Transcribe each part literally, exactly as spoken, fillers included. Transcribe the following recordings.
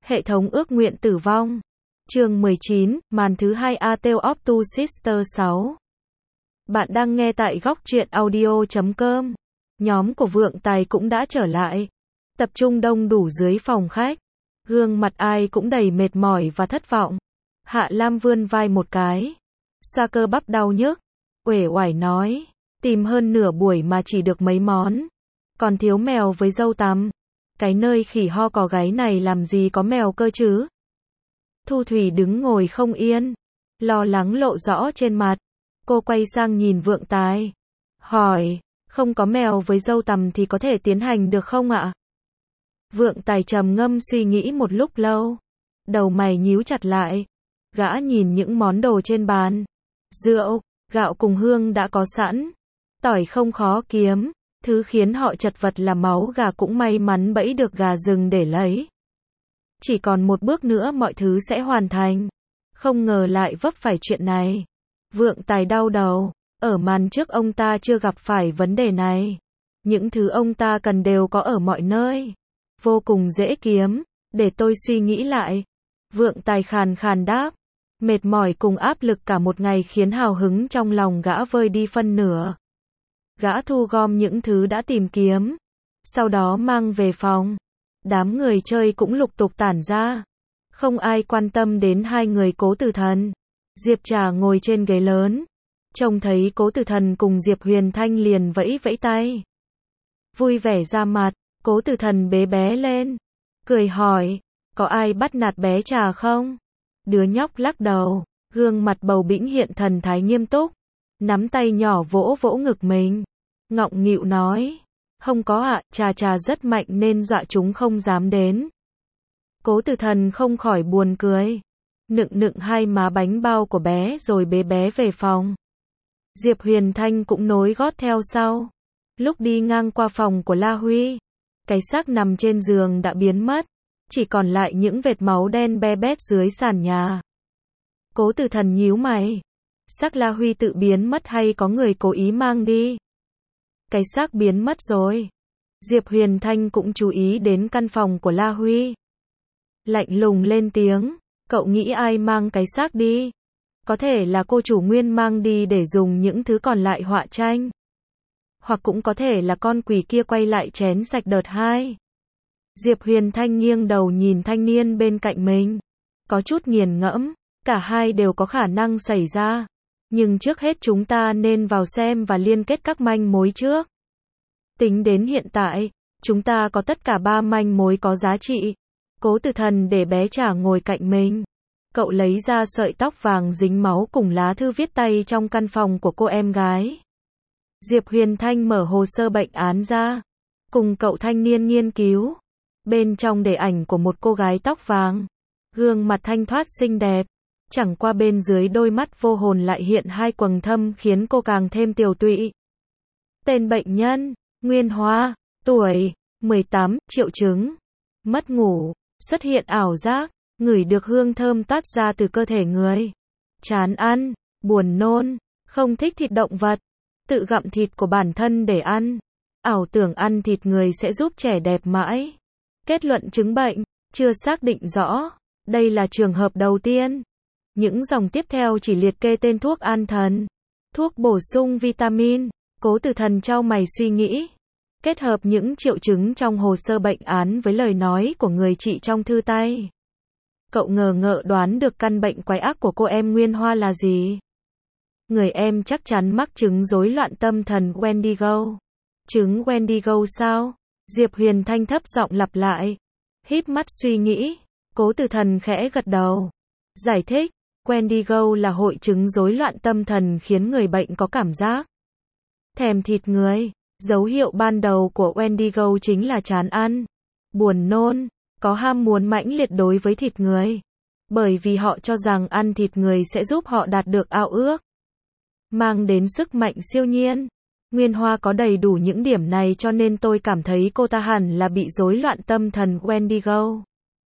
Hệ thống ước nguyện tử vong. Chương mười chín, màn thứ hai A Tale of Two Sisters sáu. Bạn đang nghe tại góc truyện audio chấm com. Nhóm của Vượng Tài cũng đã trở lại. Tập trung đông đủ dưới phòng khách. Gương mặt ai cũng đầy mệt mỏi và thất vọng. Hạ Lam vươn vai một cái. Xoa cơ bắp đau nhức. Uể oải nói. Tìm hơn nửa buổi mà chỉ được mấy món. Còn thiếu mèo với dâu tằm. Cái nơi khỉ ho cò gáy này làm gì có mèo cơ chứ? Thu Thủy đứng ngồi không yên. Lo lắng lộ rõ trên mặt. Cô quay sang nhìn Vượng Tài. Hỏi, không có mèo với dâu tằm thì có thể tiến hành được không ạ? Vượng Tài trầm ngâm suy nghĩ một lúc lâu. Đầu mày nhíu chặt lại. Gã nhìn những món đồ trên bàn. Rượu, gạo cùng hương đã có sẵn. Tỏi không khó kiếm. Thứ khiến họ chật vật là máu gà cũng may mắn bẫy được gà rừng để lấy. Chỉ còn một bước nữa mọi thứ sẽ hoàn thành. Không ngờ lại vấp phải chuyện này. Vượng Tài đau đầu. Ở màn trước ông ta chưa gặp phải vấn đề này. Những thứ ông ta cần đều có ở mọi nơi. Vô cùng dễ kiếm. Để tôi suy nghĩ lại. Vượng Tài khàn khàn đáp. Mệt mỏi cùng áp lực cả một ngày khiến hào hứng trong lòng gã vơi đi phân nửa. Gã thu gom những thứ đã tìm kiếm. Sau đó mang về phòng. Đám người chơi cũng lục tục tản ra. Không ai quan tâm đến hai người Cố Tử Thần. Diệp Trà ngồi trên ghế lớn. Trông thấy Cố Tử Thần cùng Diệp Huyền Thanh liền vẫy vẫy tay. Vui vẻ ra mặt. Cố Tử Thần bế bé lên. Cười hỏi. Có ai bắt nạt bé Trà không? Đứa nhóc lắc đầu. Gương mặt bầu bĩnh hiện thần thái nghiêm túc. Nắm tay nhỏ vỗ vỗ ngực mình. Ngọng nghịu nói. Không có ạ, Trà Trà rất mạnh nên dọa chúng không dám đến. Cố Tử Thần không khỏi buồn cười. Nựng nựng hai má bánh bao của bé rồi bế bé về phòng. Diệp Huyền Thanh cũng nối gót theo sau. Lúc đi ngang qua phòng của La Huy. Cái xác nằm trên giường đã biến mất. Chỉ còn lại những vệt máu đen be bét dưới sàn nhà. Cố Tử Thần nhíu mày. Xác La Huy tự biến mất hay có người cố ý mang đi? Cái xác biến mất rồi. Diệp Huyền Thanh cũng chú ý đến căn phòng của La Huy. Lạnh lùng lên tiếng. Cậu nghĩ ai mang cái xác đi? Có thể là cô chủ Nguyên mang đi để dùng những thứ còn lại họa tranh. Hoặc cũng có thể là con quỷ kia quay lại chén sạch đợt hai. Diệp Huyền Thanh nghiêng đầu nhìn thanh niên bên cạnh mình. Có chút nghiền ngẫm. Cả hai đều có khả năng xảy ra. Nhưng trước hết chúng ta nên vào xem và liên kết các manh mối trước. Tính đến hiện tại, chúng ta có tất cả ba manh mối có giá trị. Cố Tử Thần để bé Trà ngồi cạnh mình. Cậu lấy ra sợi tóc vàng dính máu cùng lá thư viết tay trong căn phòng của cô em gái. Diệp Huyền Thanh mở hồ sơ bệnh án ra. Cùng cậu thanh niên nghiên cứu. Bên trong để ảnh của một cô gái tóc vàng. Gương mặt thanh thoát xinh đẹp. Chẳng qua bên dưới đôi mắt vô hồn lại hiện hai quầng thâm khiến cô càng thêm tiều tụy. Tên bệnh nhân, Nguyên Hoa, tuổi, mười tám, triệu chứng, mất ngủ, xuất hiện ảo giác, ngửi được hương thơm toát ra từ cơ thể người, chán ăn, buồn nôn, không thích thịt động vật, tự gặm thịt của bản thân để ăn, ảo tưởng ăn thịt người sẽ giúp trẻ đẹp mãi. Kết luận chứng bệnh, chưa xác định rõ, đây là trường hợp đầu tiên. Những dòng tiếp theo chỉ liệt kê tên thuốc an thần, thuốc bổ sung vitamin. Cố Tử Thần chau mày suy nghĩ. Kết hợp những triệu chứng trong hồ sơ bệnh án với lời nói của người chị trong thư tay. Cậu ngờ ngợ đoán được căn bệnh quái ác của cô em Nguyên Hoa là gì. Người em chắc chắn mắc chứng rối loạn tâm thần Wendigo. Chứng Wendigo sao? Diệp Huyền Thanh thấp giọng lặp lại. Híp mắt suy nghĩ. Cố Tử Thần khẽ gật đầu. Giải thích. Wendigo là hội chứng rối loạn tâm thần khiến người bệnh có cảm giác thèm thịt người. Dấu hiệu ban đầu của Wendigo chính là chán ăn, buồn nôn, có ham muốn mãnh liệt đối với thịt người. Bởi vì họ cho rằng ăn thịt người sẽ giúp họ đạt được ao ước, mang đến sức mạnh siêu nhiên. Nguyên Hoa có đầy đủ những điểm này cho nên tôi cảm thấy cô ta hẳn là bị rối loạn tâm thần Wendigo.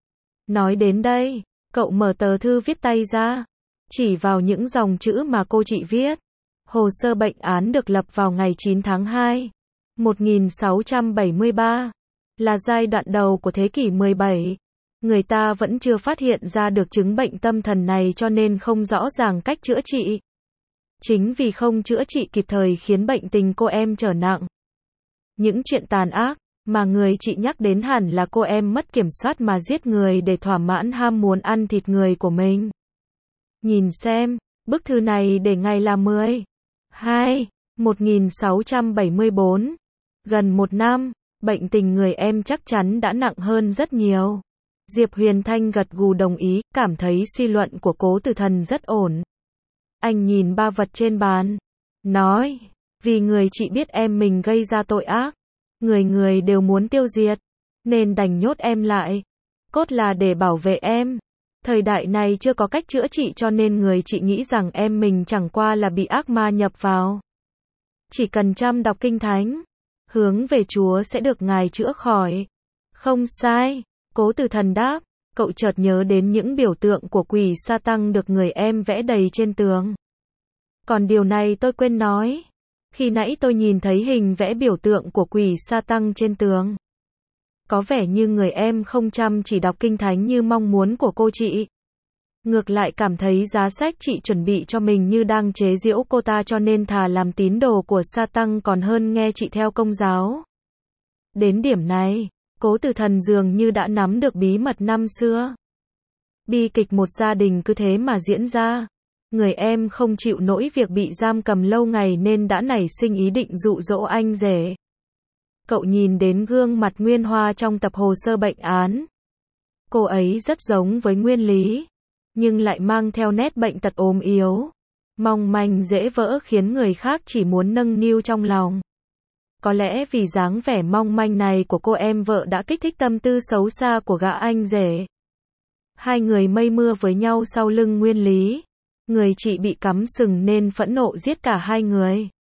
Nói đến đây, cậu mở tờ thư viết tay ra, chỉ vào những dòng chữ mà cô chị viết. Hồ sơ bệnh án được lập vào ngày chín tháng hai, một nghìn sáu trăm bảy mươi ba, là giai đoạn đầu của thế kỷ mười bảy. Người ta vẫn chưa phát hiện ra được chứng bệnh tâm thần này cho nên không rõ ràng cách chữa trị. Chính vì không chữa trị kịp thời khiến bệnh tình cô em trở nặng. Những chuyện tàn ác mà người chị nhắc đến hẳn là cô em mất kiểm soát mà giết người để thỏa mãn ham muốn ăn thịt người của mình. Nhìn xem, bức thư này để ngày là mười hai một nghìn sáu trăm bảy mươi bốn. Gần một năm, bệnh tình người em chắc chắn đã nặng hơn rất nhiều. Diệp Huyền Thanh gật gù đồng ý, cảm thấy suy luận của Cố Tử Thần rất ổn. Anh nhìn ba vật trên bàn, nói, vì người chị biết em mình gây ra tội ác, người người đều muốn tiêu diệt, nên đành nhốt em lại. Cốt là để bảo vệ em. Thời đại này chưa có cách chữa trị cho nên người chị nghĩ rằng em mình chẳng qua là bị ác ma nhập vào. Chỉ cần chăm đọc kinh thánh, hướng về Chúa sẽ được Ngài chữa khỏi. Không sai, Cố Tử Thần đáp, cậu chợt nhớ đến những biểu tượng của quỷ sa tăng được người em vẽ đầy trên tường. Còn điều này tôi quên nói. Khi nãy tôi nhìn thấy hình vẽ biểu tượng của quỷ sa tăng trên tường. Có vẻ như người em không chăm chỉ đọc kinh thánh như mong muốn của cô chị. Ngược lại cảm thấy giá sách chị chuẩn bị cho mình như đang chế giễu cô ta cho nên thà làm tín đồ của sa tăng còn hơn nghe chị theo công giáo. Đến điểm này, Cố Tử Thần dường như đã nắm được bí mật năm xưa. Bi kịch một gia đình cứ thế mà diễn ra. Người em không chịu nổi việc bị giam cầm lâu ngày nên đã nảy sinh ý định dụ dỗ anh rể. Cậu nhìn đến gương mặt Nguyên Hoa trong tập hồ sơ bệnh án. Cô ấy rất giống với Nguyên Lý, nhưng lại mang theo nét bệnh tật ốm yếu, mong manh dễ vỡ khiến người khác chỉ muốn nâng niu trong lòng. Có lẽ vì dáng vẻ mong manh này của cô em vợ đã kích thích tâm tư xấu xa của gã anh rể. Hai người mây mưa với nhau sau lưng Nguyên Lý. Người chị bị cắm sừng nên phẫn nộ giết cả hai người.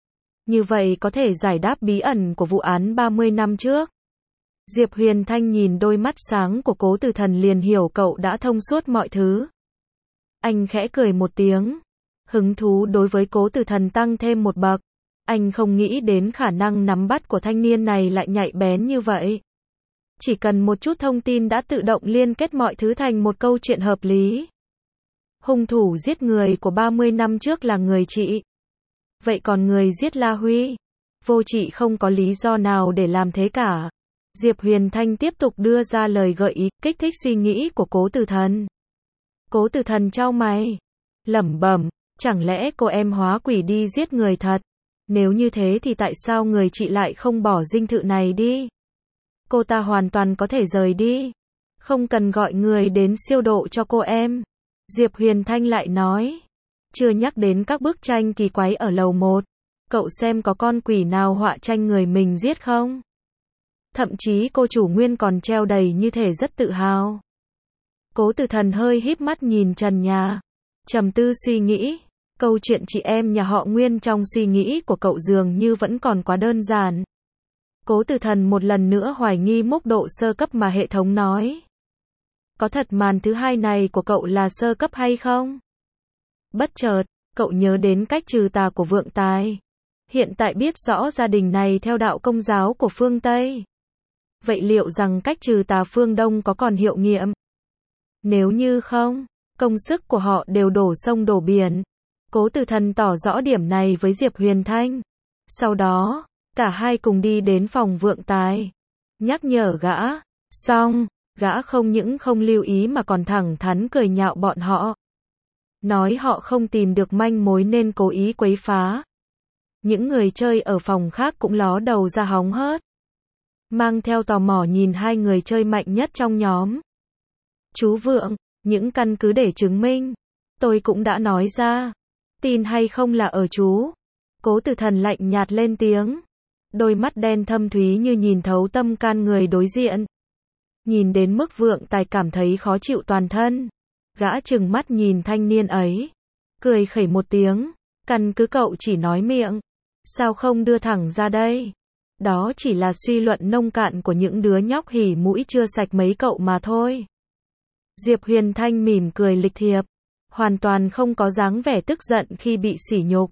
Như vậy có thể giải đáp bí ẩn của vụ án ba mươi năm trước. Diệp Huyền Thanh nhìn đôi mắt sáng của Cố Tử Thần liền hiểu cậu đã thông suốt mọi thứ. Anh khẽ cười một tiếng. Hứng thú đối với Cố Tử Thần tăng thêm một bậc. Anh không nghĩ đến khả năng nắm bắt của thanh niên này lại nhạy bén như vậy. Chỉ cần một chút thông tin đã tự động liên kết mọi thứ thành một câu chuyện hợp lý. Hung thủ giết người của ba mươi năm trước là người chị. Vậy còn người giết La Huy? Vô chị không có lý do nào để làm thế cả. Diệp Huyền Thanh tiếp tục đưa ra lời gợi ý, kích thích suy nghĩ của Cố Tử Thần. Cố Tử Thần chau mày, lẩm bẩm, chẳng lẽ cô em hóa quỷ đi giết người thật? Nếu như thế thì tại sao người chị lại không bỏ dinh thự này đi? Cô ta hoàn toàn có thể rời đi. Không cần gọi người đến siêu độ cho cô em. Diệp Huyền Thanh lại nói. Chưa nhắc đến các bức tranh kỳ quái ở lầu một. Cậu xem có con quỷ nào họa tranh người mình giết không? Thậm chí cô chủ Nguyên còn treo đầy như thể rất tự hào. Cố Tử Thần hơi híp mắt nhìn trần nhà. Trầm tư suy nghĩ. Câu chuyện chị em nhà họ Nguyên trong suy nghĩ của cậu dường như vẫn còn quá đơn giản. Cố Tử Thần một lần nữa hoài nghi mức độ sơ cấp mà hệ thống nói. Có thật màn thứ hai này của cậu là sơ cấp hay không? Bất chợt, cậu nhớ đến cách trừ tà của Vượng Tài. Hiện tại biết rõ gia đình này theo đạo Công giáo của phương Tây. Vậy liệu rằng cách trừ tà phương Đông có còn hiệu nghiệm? Nếu như không, công sức của họ đều đổ sông đổ biển. Cố Tử Thần tỏ rõ điểm này với Diệp Huyền Thanh. Sau đó, cả hai cùng đi đến phòng Vượng Tài. Nhắc nhở gã. Xong, gã không những không lưu ý mà còn thẳng thắn cười nhạo bọn họ. Nói họ không tìm được manh mối nên cố ý quấy phá. Những người chơi ở phòng khác cũng ló đầu ra hóng hớt. Mang theo tò mò nhìn hai người chơi mạnh nhất trong nhóm. Chú Vượng, những căn cứ để chứng minh. Tôi cũng đã nói ra. Tin hay không là ở chú. Cố Tử Thần lạnh nhạt lên tiếng. Đôi mắt đen thâm thúy như nhìn thấu tâm can người đối diện. Nhìn đến mức Vượng Tài cảm thấy khó chịu toàn thân. Gã trừng mắt nhìn thanh niên ấy. Cười khẩy một tiếng. Căn cứ cậu chỉ nói miệng. Sao không đưa thẳng ra đây? Đó chỉ là suy luận nông cạn của những đứa nhóc hỉ mũi chưa sạch mấy cậu mà thôi. Diệp Huyền Thanh mỉm cười lịch thiệp. Hoàn toàn không có dáng vẻ tức giận khi bị sỉ nhục.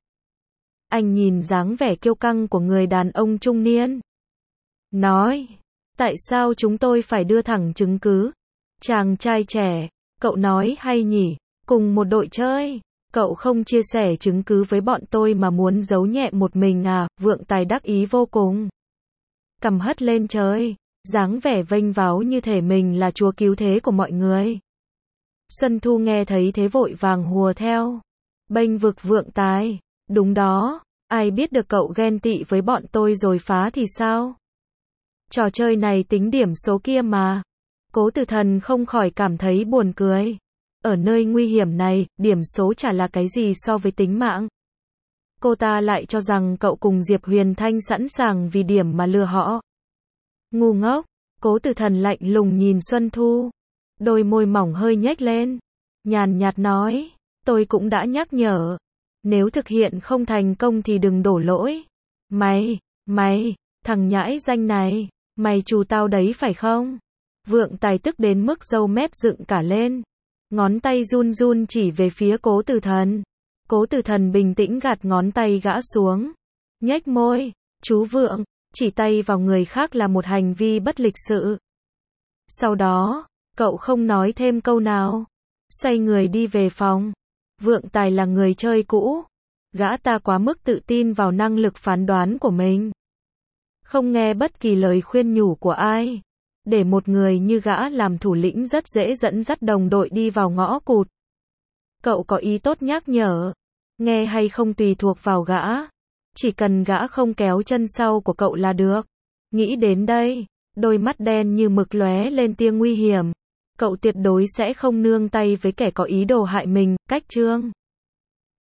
Anh nhìn dáng vẻ kiêu căng của người đàn ông trung niên. Nói. Tại sao chúng tôi phải đưa thẳng chứng cứ? Chàng trai trẻ, cậu nói hay nhỉ, cùng một đội chơi. Cậu không chia sẻ chứng cứ với bọn tôi mà muốn giấu nhẹ một mình à, Vượng Tài đắc ý vô cùng. Cầm hất lên trời, dáng vẻ vênh váo như thể mình là chúa cứu thế của mọi người. Xuân Thu nghe thấy thế vội vàng hùa theo. Bênh vực Vượng Tài, đúng đó, ai biết được cậu ghen tị với bọn tôi rồi phá thì sao? Trò chơi này tính điểm số kia mà. Cố Tử Thần không khỏi cảm thấy buồn cười. Ở nơi nguy hiểm này, điểm số chả là cái gì so với tính mạng. Cô ta lại cho rằng cậu cùng Diệp Huyền Thanh sẵn sàng vì điểm mà lừa họ. Ngu ngốc, Cố Tử Thần lạnh lùng nhìn Xuân Thu. Đôi môi mỏng hơi nhếch lên. Nhàn nhạt nói, tôi cũng đã nhắc nhở. Nếu thực hiện không thành công thì đừng đổ lỗi. Mày, mày, thằng nhãi danh này, mày trù tao đấy phải không? Vượng Tài tức đến mức râu mép dựng cả lên. Ngón tay run run chỉ về phía Cố Tử Thần. Cố Tử Thần bình tĩnh gạt ngón tay gã xuống. Nhếch môi, chú Vượng, chỉ tay vào người khác là một hành vi bất lịch sự. Sau đó, cậu không nói thêm câu nào. Xoay người đi về phòng. Vượng Tài là người chơi cũ. Gã ta quá mức tự tin vào năng lực phán đoán của mình. Không nghe bất kỳ lời khuyên nhủ của ai. Để một người như gã làm thủ lĩnh rất dễ dẫn dắt đồng đội đi vào ngõ cụt. Cậu có ý tốt nhắc nhở. Nghe hay không tùy thuộc vào gã. Chỉ cần gã không kéo chân sau của cậu là được. Nghĩ đến đây, đôi mắt đen như mực lóe lên tia nguy hiểm. Cậu tuyệt đối sẽ không nương tay với kẻ có ý đồ hại mình, cách chương.